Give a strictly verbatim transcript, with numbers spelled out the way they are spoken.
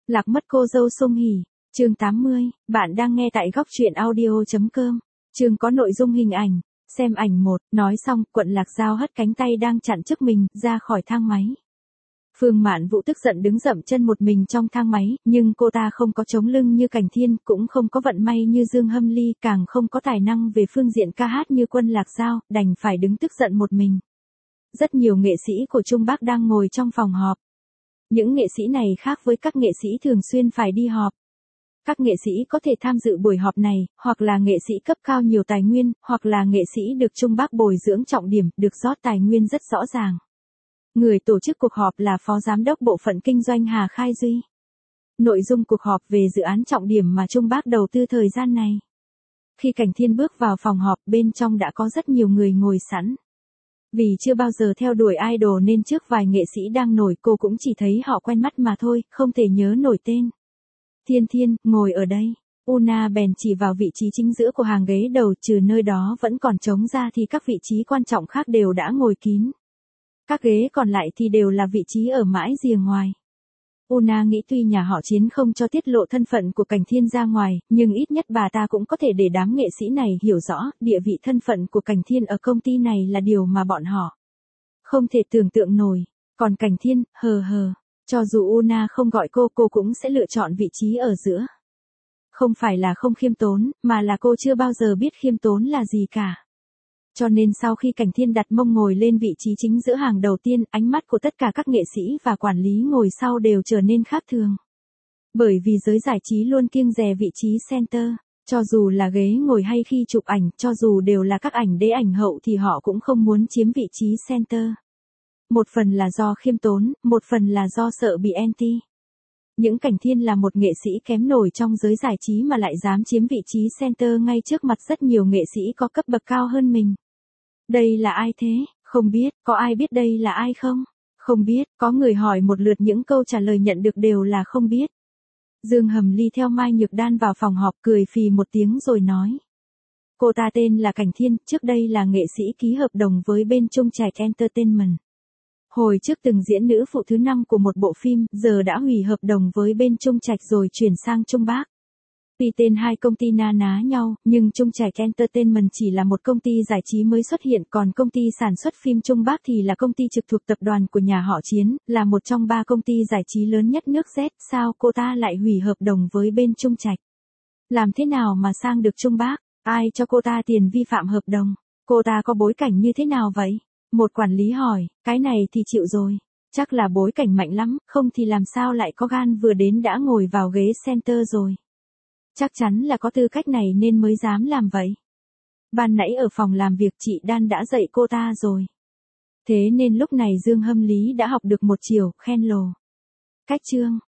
Lạc mất cô dâu Sung Hỉ, chương tám mươi, bạn đang nghe tại góc truyện audio.com. Chương có nội dung hình ảnh, xem ảnh một, nói xong, Quận Lạc Giao hất cánh tay đang chặn trước mình, ra khỏi thang máy. Phương Mạn Vũ tức giận đứng dậm chân một mình trong thang máy, nhưng cô ta không có chống lưng như Cảnh Thiên, cũng không có vận may như Dương Hâm Ly, càng không có tài năng về phương diện ca hát như Quân Lạc Giao, đành phải đứng tức giận một mình. Rất nhiều nghệ sĩ của Trung Bắc đang ngồi trong phòng họp. Những nghệ sĩ này khác với các nghệ sĩ thường xuyên phải đi họp. Các nghệ sĩ có thể tham dự buổi họp này, hoặc là nghệ sĩ cấp cao nhiều tài nguyên, hoặc là nghệ sĩ được Trung Bắc bồi dưỡng trọng điểm, được rót tài nguyên rất rõ ràng. Người tổ chức cuộc họp là Phó Giám đốc Bộ phận Kinh doanh Hà Khai Duy. Nội dung cuộc họp về dự án trọng điểm mà Trung Bắc đầu tư thời gian này. Khi Cảnh Thiên bước vào phòng họp, bên trong đã có rất nhiều người ngồi sẵn. Vì chưa bao giờ theo đuổi idol nên trước vài nghệ sĩ đang nổi cô cũng chỉ thấy họ quen mắt mà thôi, không thể nhớ nổi tên. Thiên Thiên, ngồi ở đây. Una bèn chỉ vào vị trí chính giữa của hàng ghế đầu, trừ nơi đó vẫn còn trống ra thì các vị trí quan trọng khác đều đã ngồi kín. Các ghế còn lại thì đều là vị trí ở mãi rìa ngoài. Una nghĩ tuy nhà họ Chiến không cho tiết lộ thân phận của Cảnh Thiên ra ngoài, nhưng ít nhất bà ta cũng có thể để đám nghệ sĩ này hiểu rõ, địa vị thân phận của Cảnh Thiên ở công ty này là điều mà bọn họ không thể tưởng tượng nổi. Còn Cảnh Thiên, hờ hờ, cho dù Una không gọi cô, cô cũng sẽ lựa chọn vị trí ở giữa. Không phải là không khiêm tốn, mà là cô chưa bao giờ biết khiêm tốn là gì cả. Cho nên sau khi Cảnh Thiên đặt mông ngồi lên vị trí chính giữa hàng đầu tiên, ánh mắt của tất cả các nghệ sĩ và quản lý ngồi sau đều trở nên khác thường. Bởi vì giới giải trí luôn kiêng dè vị trí center, cho dù là ghế ngồi hay khi chụp ảnh, cho dù đều là các ảnh đế ảnh hậu thì họ cũng không muốn chiếm vị trí center. Một phần là do khiêm tốn, một phần là do sợ bị anti. Những Cảnh Thiên là một nghệ sĩ kém nổi trong giới giải trí mà lại dám chiếm vị trí center ngay trước mặt rất nhiều nghệ sĩ có cấp bậc cao hơn mình. Đây là ai thế? Không biết, có ai biết đây là ai không? Không biết, có người hỏi một lượt, những câu trả lời nhận được đều là không biết. Dương Hầm Ly theo Mai Nhược Đan vào phòng họp, cười phì một tiếng rồi nói. Cô ta tên là Cảnh Thiên, trước đây là nghệ sĩ ký hợp đồng với bên Trung Trạch Entertainment. Hồi trước từng diễn nữ phụ thứ năm của một bộ phim, giờ đã hủy hợp đồng với bên Trung Trạch rồi chuyển sang Trung Bắc. Tuy tên hai công ty na ná nhau, nhưng Trung Trạch Entertainment chỉ là một công ty giải trí mới xuất hiện, còn công ty sản xuất phim Trung Bắc thì là công ty trực thuộc tập đoàn của nhà họ Chiến, là một trong ba công ty giải trí lớn nhất nước Z. Sao cô ta lại hủy hợp đồng với bên Trung Trạch? Làm thế nào mà sang được Trung Bắc? Ai cho cô ta tiền vi phạm hợp đồng? Cô ta có bối cảnh như thế nào vậy? Một quản lý hỏi, cái này thì chịu rồi. Chắc là bối cảnh mạnh lắm, không thì làm sao lại có gan vừa đến đã ngồi vào ghế center rồi. Chắc chắn là có tư cách này nên mới dám làm vậy. Ban nãy ở phòng làm việc chị Đan đã dạy cô ta rồi. Thế nên lúc này Dương Hâm Lý đã học được một chiều, khen lồ. Cách chương,